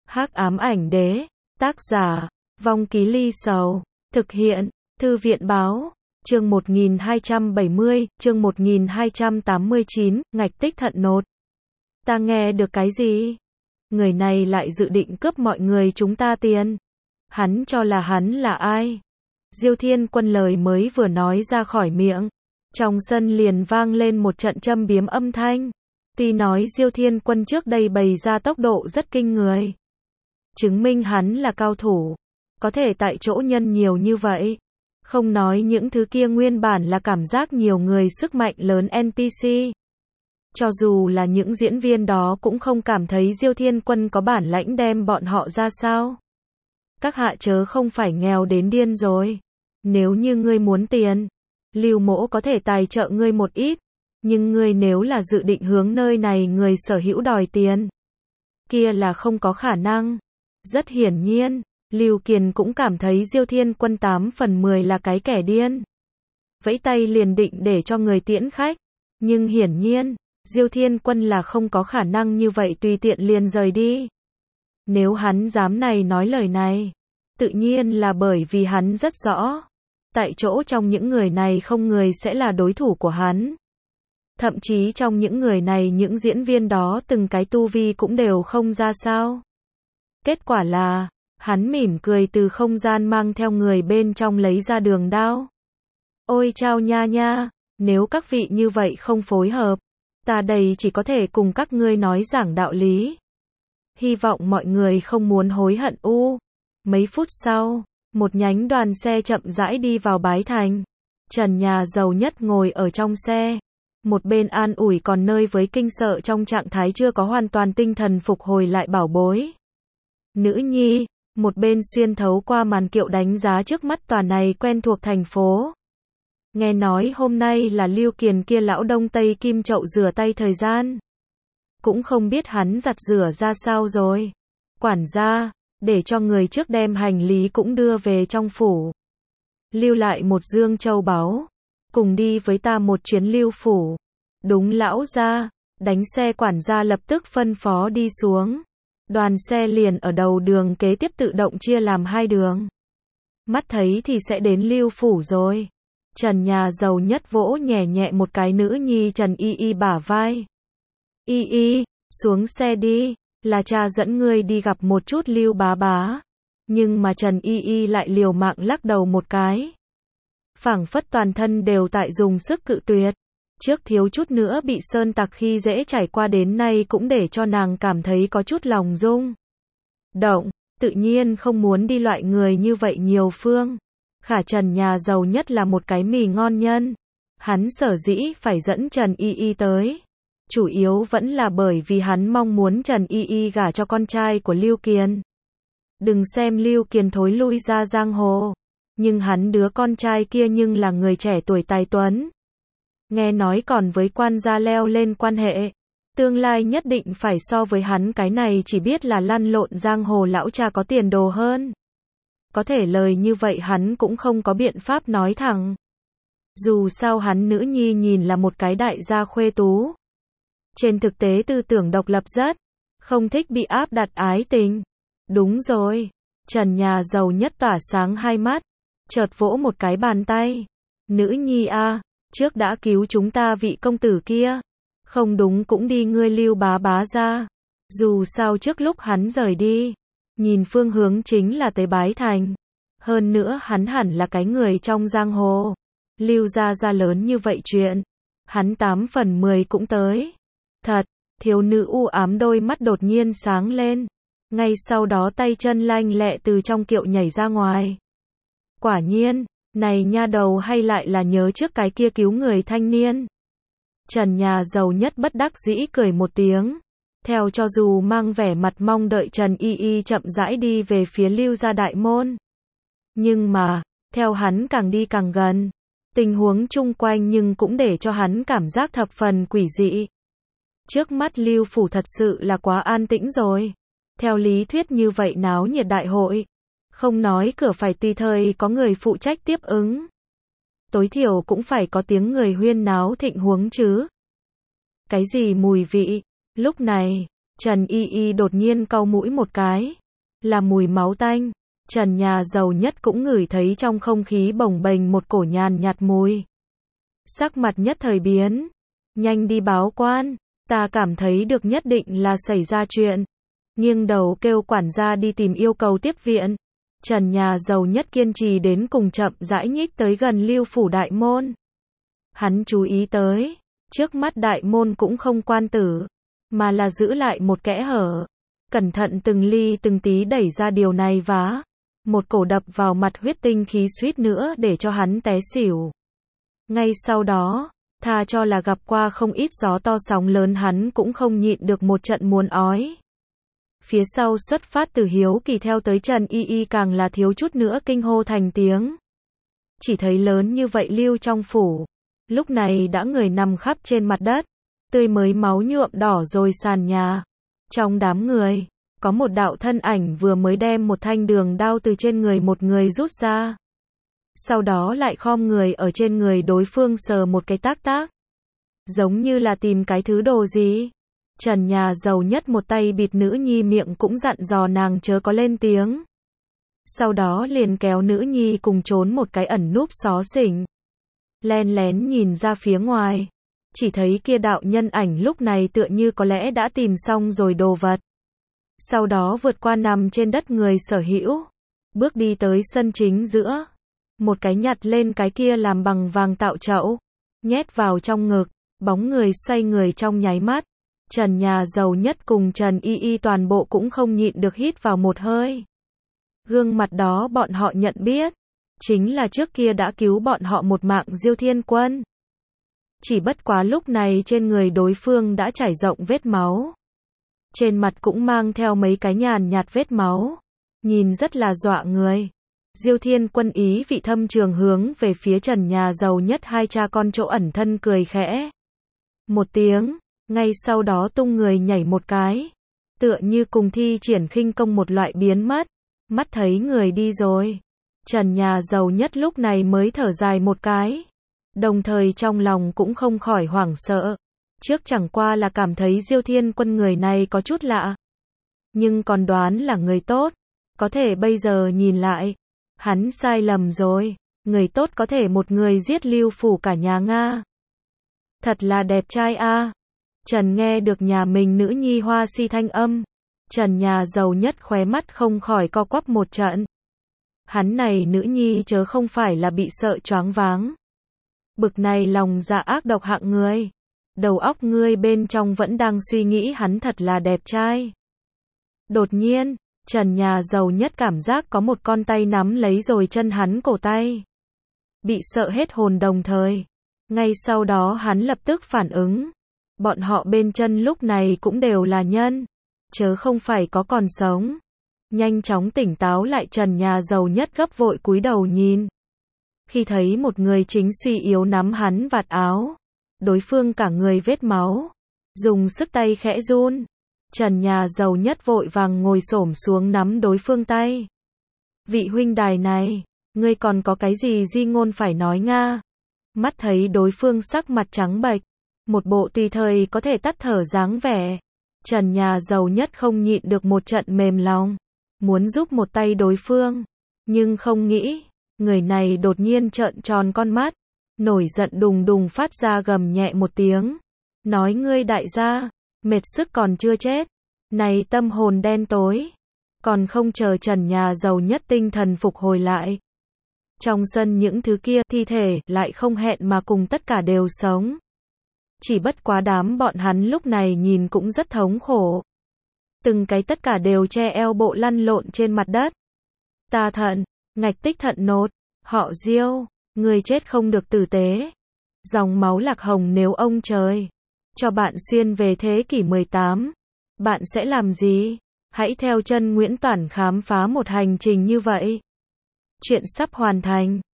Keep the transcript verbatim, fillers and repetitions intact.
Hắc ám ảnh đế, tác giả, Vong Ký Ly Sầu, thực hiện, Thư viện báo, chương một nghìn hai trăm bảy mươi, chương một nghìn hai trăm tám mươi chín, ngạch tích thận nốt. Ta nghe được cái gì? Người này lại dự định cướp mọi người chúng ta tiền. Hắn cho là hắn là ai? Diêu Thiên Quân lời mới vừa nói ra khỏi miệng, trong sân liền vang lên một trận châm biếm âm thanh. Tuy nói Diêu Thiên Quân trước đây bày ra tốc độ rất kinh người, chứng minh hắn là cao thủ, có thể tại chỗ nhân nhiều như vậy. Không nói những thứ kia nguyên bản là cảm giác nhiều người sức mạnh lớn en pê xê. Cho dù là những diễn viên đó cũng không cảm thấy Diêu Thiên Quân có bản lãnh đem bọn họ ra sao. Các hạ chớ không phải nghèo đến điên rồi. Nếu như ngươi muốn tiền, Lưu Mỗ có thể tài trợ ngươi một ít. Nhưng ngươi nếu là dự định hướng nơi này người sở hữu đòi tiền, kia là không có khả năng. Rất hiển nhiên, Lưu Kiền cũng cảm thấy Diêu Thiên Quân tám phần mười là cái kẻ điên. Vẫy tay liền định để cho người tiễn khách. Nhưng hiển nhiên, Diêu Thiên Quân là không có khả năng như vậy tùy tiện liền rời đi. Nếu hắn dám này nói lời này, tự nhiên là bởi vì hắn rất rõ, tại chỗ trong những người này không người sẽ là đối thủ của hắn. Thậm chí trong những người này những diễn viên đó từng cái tu vi cũng đều không ra sao. Kết quả là, hắn mỉm cười từ không gian mang theo người bên trong lấy ra đường đao. Ôi chao nha nha, nếu các vị như vậy không phối hợp, ta đây chỉ có thể cùng các ngươi nói giảng đạo lý. Hy vọng mọi người không muốn hối hận u. Mấy phút sau, một nhánh đoàn xe chậm rãi đi vào Bái Thành. Trần Nhà Giàu Nhất ngồi ở trong xe. Một bên an ủi còn nơi với kinh sợ trong trạng thái chưa có hoàn toàn tinh thần phục hồi lại bảo bối. Nữ nhi, một bên xuyên thấu qua màn kiệu đánh giá trước mắt tòa này quen thuộc thành phố. Nghe nói hôm nay là Lưu Kiền kia lão Đông Tây kim chậu rửa tay thời gian. Cũng không biết hắn giặt rửa ra sao rồi. Quản gia, để cho người trước đem hành lý cũng đưa về trong phủ. Lưu lại một dương châu báu. Cùng đi với ta một chuyến Lưu phủ. Đúng lão gia, đánh xe quản gia lập tức phân phó đi xuống. Đoàn xe liền ở đầu đường kế tiếp tự động chia làm hai đường. Mắt thấy thì sẽ đến Lưu phủ rồi. Trần Nhà Giàu Nhất vỗ nhẹ nhẹ một cái nữ nhi Trần Y Y bả vai. Y Y, xuống xe đi, là cha dẫn ngươi đi gặp một chút Lưu bá bá. Nhưng mà Trần Y Y lại liều mạng lắc đầu một cái. Phảng phất toàn thân đều tại dùng sức cự tuyệt. Trước thiếu chút nữa bị sơn tặc khi dễ trải qua đến nay cũng để cho nàng cảm thấy có chút lòng rung động, tự nhiên không muốn đi loại người như vậy nhiều phương. Khả Trần Nhà Giàu Nhất là một cái mì ngon nhân. Hắn sở dĩ phải dẫn Trần Y Y tới, chủ yếu vẫn là bởi vì hắn mong muốn Trần Y Y gả cho con trai của Lưu Kiền. Đừng xem Lưu Kiền thối lui ra giang hồ, nhưng hắn đứa con trai kia nhưng là người trẻ tuổi tài tuấn. Nghe nói còn với quan gia leo lên quan hệ, tương lai nhất định phải so với hắn cái này chỉ biết là lăn lộn giang hồ lão cha có tiền đồ hơn. Có thể lời như vậy hắn cũng không có biện pháp nói thẳng. Dù sao hắn nữ nhi nhìn là một cái đại gia khuê tú. Trên thực tế tư tưởng độc lập rất, không thích bị áp đặt ái tình. Đúng rồi, Trần Nhà Giàu Nhất tỏa sáng hai mắt, chợt vỗ một cái bàn tay. Nữ nhi a, trước đã cứu chúng ta vị công tử kia. Không đúng cũng đi ngươi Lưu bá bá ra. Dù sao trước lúc hắn rời đi, nhìn phương hướng chính là tới Bái Thành. Hơn nữa hắn hẳn là cái người trong giang hồ. Lưu gia gia lớn như vậy chuyện, hắn tám phần mười cũng tới. Thật, thiếu nữ u ám đôi mắt đột nhiên sáng lên. Ngay sau đó tay chân lanh lẹ từ trong kiệu nhảy ra ngoài. Quả nhiên, này nha đầu hay lại là nhớ trước cái kia cứu người thanh niên. Trần Nhà Giàu Nhất bất đắc dĩ cười một tiếng. Theo cho dù mang vẻ mặt mong đợi Trần Y Y chậm rãi đi về phía Lưu gia đại môn. Nhưng mà, theo hắn càng đi càng gần, tình huống chung quanh nhưng cũng để cho hắn cảm giác thập phần quỷ dị. Trước mắt Lưu phủ thật sự là quá an tĩnh rồi. Theo lý thuyết như vậy náo nhiệt đại hội, không nói cửa phải tùy thời có người phụ trách tiếp ứng. Tối thiểu cũng phải có tiếng người huyên náo thịnh huống chứ. Cái gì mùi vị? Lúc này, Trần Y Y đột nhiên cau mũi một cái. là mùi máu tanh. Trần nhà giàu nhất cũng ngửi thấy trong không khí bồng bềnh một cổ nhàn nhạt mùi. Sắc mặt nhất thời biến. Nhanh đi báo quan, ta cảm thấy được nhất định là xảy ra chuyện. Nghiêng đầu kêu quản gia đi tìm yêu cầu tiếp viện. Trần nhà giàu nhất kiên trì đến cùng chậm rãi nhích tới gần Lưu phủ đại môn. Hắn chú ý tới, trước mắt đại môn cũng không quan tử, mà là giữ lại một kẽ hở. Cẩn thận từng ly từng tí đẩy ra điều này vá. Một cổ đập vào mặt huyết tinh khí suýt nữa để cho hắn té xỉu. Ngay sau đó, tha cho là gặp qua không ít gió to sóng lớn hắn cũng không nhịn được một trận muốn ói. Phía sau xuất phát từ hiếu kỳ theo tới Trần Y Y càng là thiếu chút nữa kinh hô thành tiếng. Chỉ thấy lớn như vậy Lưu trong phủ, lúc này đã người nằm khắp trên mặt đất, tươi mới máu nhuộm đỏ rồi sàn nhà. Trong đám người, có một đạo thân ảnh vừa mới đem một thanh đường đao từ trên người một người rút ra. Sau đó lại khom người ở trên người đối phương sờ một cái tác tác. Giống như là tìm cái thứ đồ gì. Trần nhà giàu nhất một tay bịt nữ nhi miệng cũng dặn dò nàng chớ có lên tiếng. Sau đó liền kéo nữ nhi cùng trốn một cái ẩn núp xó xỉnh. Len lén nhìn ra phía ngoài. Chỉ thấy kia đạo nhân ảnh lúc này tựa như có lẽ đã tìm xong rồi đồ vật. Sau đó vượt qua nằm trên đất người sở hữu. Bước đi tới sân chính giữa. Một cái nhặt lên cái kia làm bằng vàng tạo chậu. Nhét vào trong ngực. Bóng người xoay người trong nháy mắt. Trần nhà giàu nhất cùng Trần Y Y toàn bộ cũng không nhịn được hít vào một hơi. Gương mặt đó bọn họ nhận biết. Chính là trước kia đã cứu bọn họ một mạng Diêu Thiên Quân. Chỉ bất quá lúc này trên người đối phương đã trải rộng vết máu. Trên mặt cũng mang theo mấy cái nhàn nhạt vết máu. Nhìn rất là dọa người. Diêu Thiên Quân ý vị thâm trường hướng về phía Trần nhà giàu nhất hai cha con chỗ ẩn thân cười khẽ. Một tiếng, ngay sau đó tung người nhảy một cái. Tựa như cùng thi triển khinh công một loại biến mất. Mắt thấy người đi rồi. Trần nhà giàu nhất lúc này mới thở dài một cái. Đồng thời trong lòng cũng không khỏi hoảng sợ. Trước chẳng qua là cảm thấy Diêu Thiên Quân người này có chút lạ. Nhưng còn đoán là người tốt. Có thể bây giờ nhìn lại. Hắn sai lầm rồi. Người tốt có thể một người giết Lưu phủ cả nhà Nga. Thật là đẹp trai a. Trần nghe được nhà mình nữ nhi hoa si thanh âm. Trần nhà giàu nhất khóe mắt không khỏi co quắp một trận. Hắn này nữ nhi chớ không phải là bị sợ choáng váng. Bực này lòng dạ ác độc hạng người. Đầu óc ngươi bên trong vẫn đang suy nghĩ hắn thật là đẹp trai. Đột nhiên, Trần nhà giàu nhất cảm giác có một con tay nắm lấy rồi chân hắn cổ tay. Bị sợ hết hồn đồng thời. Ngay sau đó hắn lập tức phản ứng. Bọn họ bên chân lúc này cũng đều là nhân. Chớ không phải có còn sống. Nhanh chóng tỉnh táo lại Trần nhà giàu nhất gấp vội cúi đầu nhìn. Khi thấy một người chính suy yếu nắm hắn vạt áo. Đối phương cả người vết máu. Dùng sức tay khẽ run. Trần nhà giàu nhất vội vàng ngồi xổm xuống nắm đối phương tay. Vị huynh đài này, ngươi còn có cái gì di ngôn phải nói nga? Mắt thấy đối phương sắc mặt trắng bệch. Một bộ tùy thời có thể tắt thở dáng vẻ. Trần nhà giàu nhất không nhịn được một trận mềm lòng. Muốn giúp một tay đối phương. Nhưng không nghĩ. Người này đột nhiên trợn tròn con mắt. Nổi giận đùng đùng phát ra gầm nhẹ một tiếng. Nói ngươi đại gia. Mệt sức còn chưa chết. Này tâm hồn đen tối. Còn không chờ Trần nhà giàu nhất tinh thần phục hồi lại. Trong sân những thứ kia thi thể lại không hẹn mà cùng tất cả đều sống. Chỉ bất quá đám bọn hắn lúc này nhìn cũng rất thống khổ. Từng cái tất cả đều che eo bộ lăn lộn trên mặt đất. Ta thận, ngạch tích thận nốt, họ Diêu, người chết không được tử tế. Dòng máu lạc hồng nếu ông trời cho bạn xuyên về thế kỷ mười tám, bạn sẽ làm gì? Hãy theo chân Nguyễn Toản khám phá một hành trình như vậy. Chuyện sắp hoàn thành.